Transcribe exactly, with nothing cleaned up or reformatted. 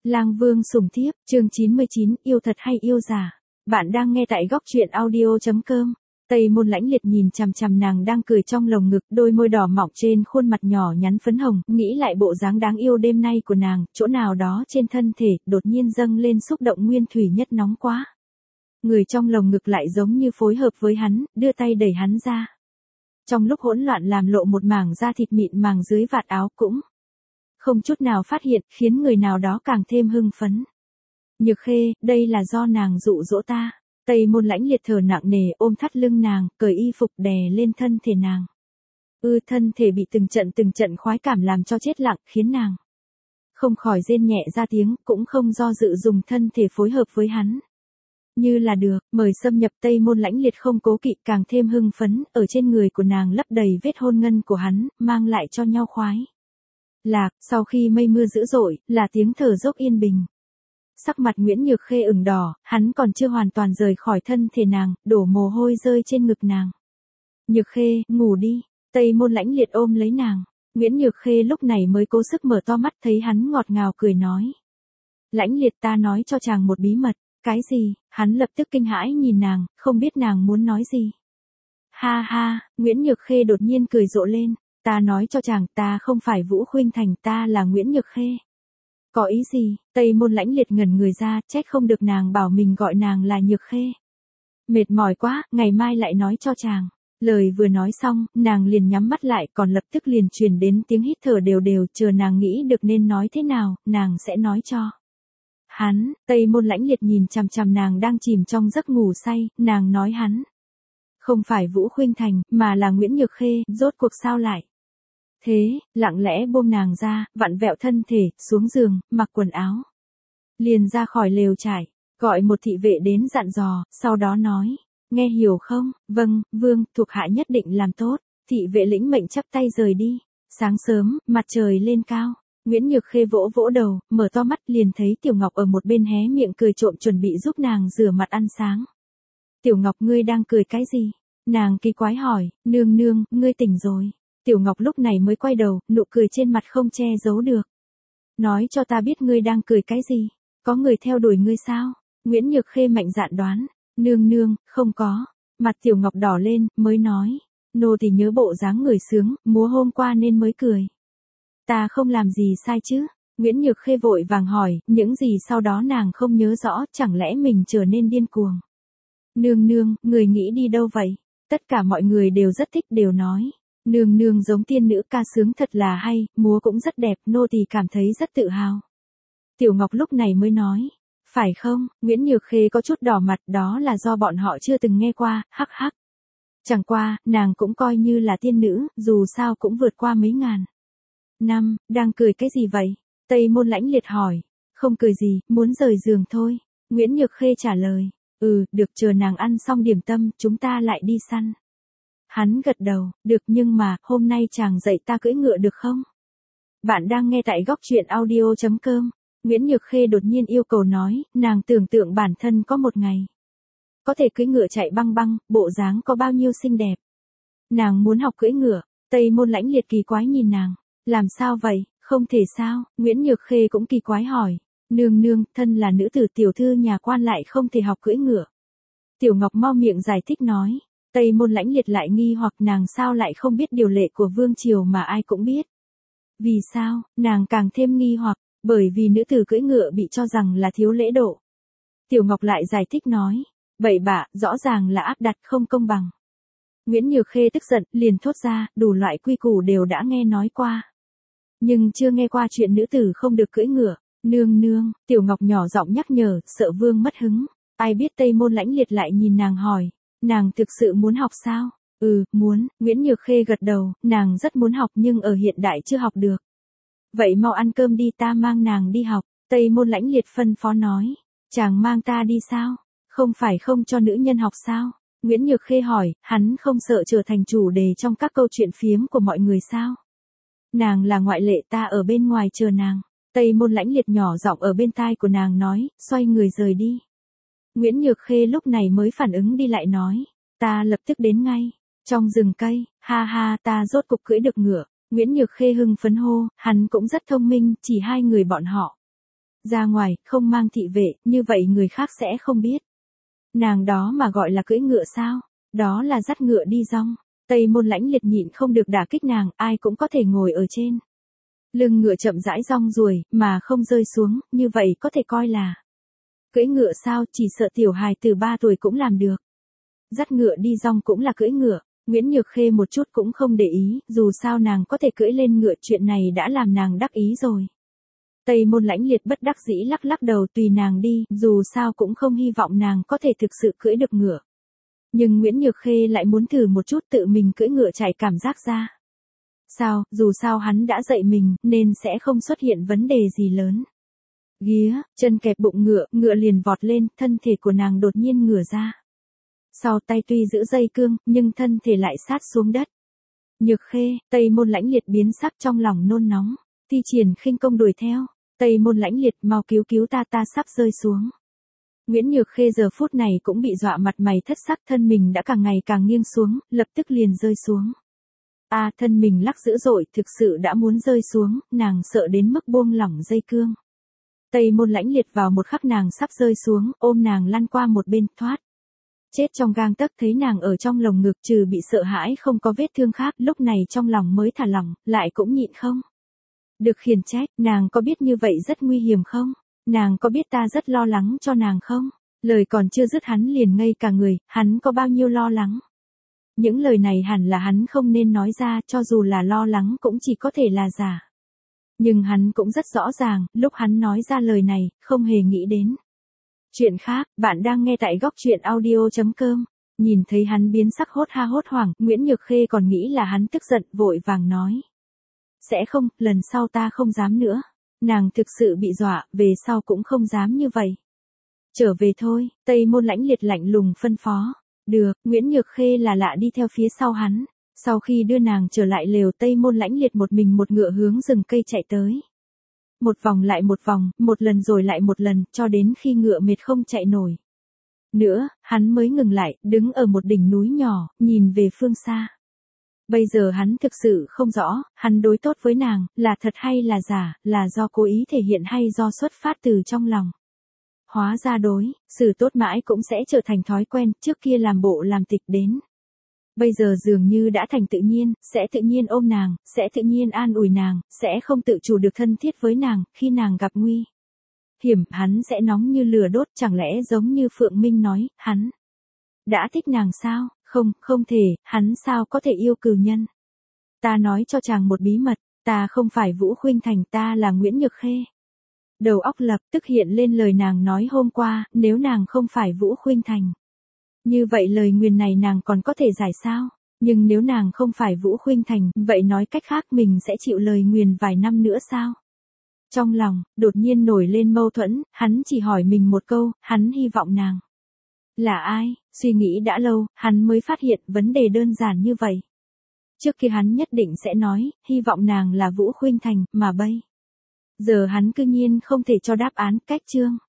Lang Vương sủng thiếp, chương chín mươi chín, yêu thật hay yêu giả. Bạn đang nghe tại góc truyện audio chấm com. Tây Môn Lãnh Liệt nhìn chằm chằm nàng đang cười trong lồng ngực, đôi môi đỏ mọng trên khuôn mặt nhỏ nhắn phấn hồng, nghĩ lại bộ dáng đáng yêu đêm nay của nàng, chỗ nào đó trên thân thể, đột nhiên dâng lên xúc động nguyên thủy nhất nóng quá. Người trong lồng ngực lại giống như phối hợp với hắn, đưa tay đẩy hắn ra. Trong lúc hỗn loạn làm lộ một mảng da thịt mịn màng dưới vạt áo cũng không chút nào phát hiện, khiến người nào đó càng thêm hưng phấn. Nhược Khê, đây là do nàng dụ dỗ ta. Tây Môn Lãnh Liệt thở nặng nề ôm thắt lưng nàng, cởi y phục đè lên thân thể nàng. Ư thân thể bị từng trận từng trận khoái cảm làm cho chết lặng, khiến nàng không khỏi rên nhẹ ra tiếng, cũng không do dự dùng thân thể phối hợp với hắn. Như là được, mời xâm nhập. Tây Môn Lãnh Liệt không cố kỵ, càng thêm hưng phấn, ở trên người của nàng lấp đầy vết hôn ngân của hắn, mang lại cho nhau khoái lạc. Sau khi mây mưa dữ dội, là tiếng thở dốc yên bình. Sắc mặt Nguyễn Nhược Khê ửng đỏ, hắn còn chưa hoàn toàn rời khỏi thân thể nàng, đổ mồ hôi rơi trên ngực nàng. Nhược Khê, ngủ đi. Tây Môn Lãnh Liệt ôm lấy nàng. Nguyễn Nhược Khê lúc này mới cố sức mở to mắt, thấy hắn ngọt ngào cười nói. Lãnh Liệt, ta nói cho chàng một bí mật. Cái gì? Hắn lập tức kinh hãi nhìn nàng, không biết nàng muốn nói gì. Ha ha, Nguyễn Nhược Khê đột nhiên cười rộ lên. Ta nói cho chàng, ta không phải Vũ Khuynh Thành, ta là Nguyễn Nhược Khê. Có ý gì? Tây Môn Lãnh Liệt ngẩn người ra, trách không được nàng bảo mình gọi nàng là Nhược Khê. Mệt mỏi quá, ngày mai lại nói cho chàng. Lời vừa nói xong, nàng liền nhắm mắt lại, còn lập tức liền truyền đến tiếng hít thở đều đều, chờ nàng nghĩ được nên nói thế nào, nàng sẽ nói cho hắn. Tây Môn Lãnh Liệt nhìn chằm chằm nàng đang chìm trong giấc ngủ say, nàng nói hắn không phải Vũ Khuynh Thành, mà là Nguyễn Nhược Khê, rốt cuộc sao lại thế? Lặng lẽ buông nàng ra, vặn vẹo thân thể, xuống giường, mặc quần áo. Liền ra khỏi lều trại, gọi một thị vệ đến dặn dò, sau đó nói, nghe hiểu không? Vâng, vương, thuộc hạ nhất định làm tốt. Thị vệ lĩnh mệnh chắp tay rời đi. Sáng sớm, mặt trời lên cao. Nguyễn Nhược Khê vỗ vỗ đầu, mở to mắt liền thấy Tiểu Ngọc ở một bên hé miệng cười trộm chuẩn bị giúp nàng rửa mặt ăn sáng. Tiểu Ngọc, ngươi đang cười cái gì? Nàng kỳ quái hỏi. Nương nương, ngươi tỉnh rồi. Tiểu Ngọc lúc này mới quay đầu, nụ cười trên mặt không che giấu được. Nói cho ta biết ngươi đang cười cái gì? Có người theo đuổi ngươi sao? Nguyễn Nhược Khê mạnh dạn đoán. Nương nương, không có. Mặt Tiểu Ngọc đỏ lên, mới nói. Nô thì nhớ bộ dáng người sướng, múa hôm qua nên mới cười. Ta không làm gì sai chứ? Nguyễn Nhược Khê vội vàng hỏi, những gì sau đó nàng không nhớ rõ, chẳng lẽ mình trở nên điên cuồng? Nương nương, người nghĩ đi đâu vậy? Tất cả mọi người đều rất thích, đều nói. Nương nương giống tiên nữ, ca sướng thật là hay, múa cũng rất đẹp, nô tỳ cảm thấy rất tự hào. Tiểu Ngọc lúc này mới nói. Phải không? Nguyễn Nhược Khê có chút đỏ mặt, đó là do bọn họ chưa từng nghe qua, hắc hắc. Chẳng qua, nàng cũng coi như là tiên nữ, dù sao cũng vượt qua mấy ngàn năm, đang cười cái gì vậy? Tây Môn Lãnh Liệt hỏi. Không cười gì, muốn rời giường thôi. Nguyễn Nhược Khê trả lời. Ừ, được, chờ nàng ăn xong điểm tâm, chúng ta lại đi săn. Hắn gật đầu, được, nhưng mà, hôm nay chàng dạy ta cưỡi ngựa được không? Bạn đang nghe tại góc truyện audio chấm com. Nguyễn Nhược Khê đột nhiên yêu cầu nói, nàng tưởng tượng bản thân có một ngày có thể cưỡi ngựa chạy băng băng, bộ dáng có bao nhiêu xinh đẹp. Nàng muốn học cưỡi ngựa. Tây Môn Lãnh Liệt kỳ quái nhìn nàng. Làm sao vậy? Không thể sao? Nguyễn Nhược Khê cũng kỳ quái hỏi. Nương nương, thân là nữ tử tiểu thư nhà quan lại không thể học cưỡi ngựa. Tiểu Ngọc mau miệng giải thích nói. Tây Môn Lãnh Liệt lại nghi hoặc nàng sao lại không biết điều lệ của vương triều mà ai cũng biết. Vì sao? Nàng càng thêm nghi hoặc, bởi vì nữ tử cưỡi ngựa bị cho rằng là thiếu lễ độ. Tiểu Ngọc lại giải thích nói. Bậy bạ, rõ ràng là áp đặt, không công bằng. Nguyễn Nhược Khê tức giận, liền thốt ra, đủ loại quy củ đều đã nghe nói qua. Nhưng chưa nghe qua chuyện nữ tử không được cưỡi ngựa. Nương nương, Tiểu Ngọc nhỏ giọng nhắc nhở, sợ vương mất hứng. Ai biết Tây Môn Lãnh Liệt lại nhìn nàng hỏi. Nàng thực sự muốn học sao? Ừ, muốn. Nguyễn Nhược Khê gật đầu, nàng rất muốn học nhưng ở hiện đại chưa học được. Vậy mau ăn cơm đi, ta mang nàng đi học. Tây Môn Lãnh Liệt phân phó nói. Chàng mang ta đi sao? Không phải không cho nữ nhân học sao? Nguyễn Nhược Khê hỏi, hắn không sợ trở thành chủ đề trong các câu chuyện phiếm của mọi người sao? Nàng là ngoại lệ, ta ở bên ngoài chờ nàng. Tây Môn Lãnh Liệt nhỏ giọng ở bên tai của nàng nói, xoay người rời đi. Nguyễn Nhược Khê lúc này mới phản ứng đi lại nói, ta lập tức đến ngay. Trong rừng cây, ha ha, ta rốt cục cưỡi được ngựa. Nguyễn Nhược Khê hưng phấn hô, hắn cũng rất thông minh, chỉ hai người bọn họ Ra ngoài, không mang thị vệ, như vậy người khác sẽ không biết. Nàng đó mà gọi là cưỡi ngựa sao? Đó là dắt ngựa đi dong. Tây Môn Lãnh Liệt nhịn không được đả kích nàng, ai cũng có thể ngồi ở trên lưng ngựa chậm rãi rong ruổi, mà không rơi xuống, như vậy có thể coi là cưỡi ngựa sao? Chỉ sợ tiểu hài từ ba tuổi cũng làm được. Dắt ngựa đi dong cũng là cưỡi ngựa. Nguyễn Nhược Khê một chút cũng không để ý, dù sao nàng có thể cưỡi lên ngựa, chuyện này đã làm nàng đắc ý rồi. Tây Môn Lãnh Liệt bất đắc dĩ lắc lắc đầu, tùy nàng đi, dù sao cũng không hy vọng nàng có thể thực sự cưỡi được ngựa. Nhưng Nguyễn Nhược Khê lại muốn thử một chút tự mình cưỡi ngựa trải cảm giác ra. Sao, dù sao hắn đã dạy mình, nên sẽ không xuất hiện vấn đề gì lớn. Ghía, chân kẹp bụng ngựa, ngựa liền vọt lên, thân thể của nàng đột nhiên ngửa ra. Sau tay tuy giữ dây cương, nhưng thân thể lại sát xuống đất. Nhược Khê, Tây Môn Lãnh Liệt biến sắc trong lòng nôn nóng. Thi triển khinh công đuổi theo. Tây Môn Lãnh Liệt, mau cứu cứu ta, ta sắp rơi xuống. Nguyễn Nhược Khê giờ phút này cũng bị dọa mặt mày thất sắc, thân mình đã càng ngày càng nghiêng xuống, lập tức liền rơi xuống. A, à, thân mình lắc dữ dội, thực sự đã muốn rơi xuống, nàng sợ đến mức buông lỏng dây cương. Tây Môn Lãnh Liệt vào một khắc nàng sắp rơi xuống, ôm nàng lăn qua một bên, thoát. Chết trong gang tấc, thấy nàng ở trong lồng ngực, trừ bị sợ hãi không có vết thương khác, lúc này trong lòng mới thả lỏng, lại cũng nhịn không được khiển trách. Nàng có biết như vậy rất nguy hiểm không? Nàng có biết ta rất lo lắng cho nàng không? Lời còn chưa dứt hắn liền ngây cả người, hắn có bao nhiêu lo lắng? Những lời này hẳn là hắn không nên nói ra, cho dù là lo lắng cũng chỉ có thể là giả. Nhưng hắn cũng rất rõ ràng, lúc hắn nói ra lời này, không hề nghĩ đến chuyện khác. Bạn đang nghe tại góc truyện audio chấm com. Nhìn thấy hắn biến sắc hốt ha hốt hoảng, Nguyễn Nhược Khê còn nghĩ là hắn tức giận, vội vàng nói. Sẽ không, lần sau ta không dám nữa. Nàng thực sự bị dọa, về sau cũng không dám như vậy. Trở về thôi, Tây Môn Lãnh Liệt lạnh lùng phân phó. Được, Nguyễn Nhược Khê là lạ đi theo phía sau hắn. Sau khi đưa nàng trở lại lều, Tây Môn Lãnh Liệt một mình một ngựa hướng rừng cây chạy tới. Một vòng lại một vòng, một lần rồi lại một lần, cho đến khi ngựa mệt không chạy nổi nữa, hắn mới ngừng lại, đứng ở một đỉnh núi nhỏ, nhìn về phương xa. Bây giờ hắn thực sự không rõ, hắn đối tốt với nàng, là thật hay là giả, là do cố ý thể hiện hay do xuất phát từ trong lòng. Hóa ra đối, xử tốt mãi cũng sẽ trở thành thói quen, trước kia làm bộ làm tịch đến. Bây giờ dường như đã thành tự nhiên, sẽ tự nhiên ôm nàng, sẽ tự nhiên an ủi nàng, sẽ không tự chủ được thân thiết với nàng, khi nàng gặp nguy hiểm, hắn sẽ nóng như lửa đốt, chẳng lẽ giống như Phượng Minh nói, hắn đã thích nàng sao? Không, không thể, hắn sao có thể yêu cừu nhân? Ta nói cho chàng một bí mật, ta không phải Vũ Khuynh Thành, ta là Nguyễn Nhược Khê. Đầu óc lập tức hiện lên lời nàng nói hôm qua, nếu nàng không phải Vũ Khuynh Thành. Như vậy lời nguyền này nàng còn có thể giải sao? Nhưng nếu nàng không phải Vũ Khuynh Thành, vậy nói cách khác mình sẽ chịu lời nguyền vài năm nữa sao? Trong lòng, đột nhiên nổi lên mâu thuẫn, hắn chỉ hỏi mình một câu, hắn hy vọng nàng là ai? Suy nghĩ đã lâu, hắn mới phát hiện vấn đề đơn giản như vậy. Trước kia hắn nhất định sẽ nói, hy vọng nàng là Vũ Khuynh Thành, mà bây giờ hắn cư nhiên không thể cho đáp án. Cách chương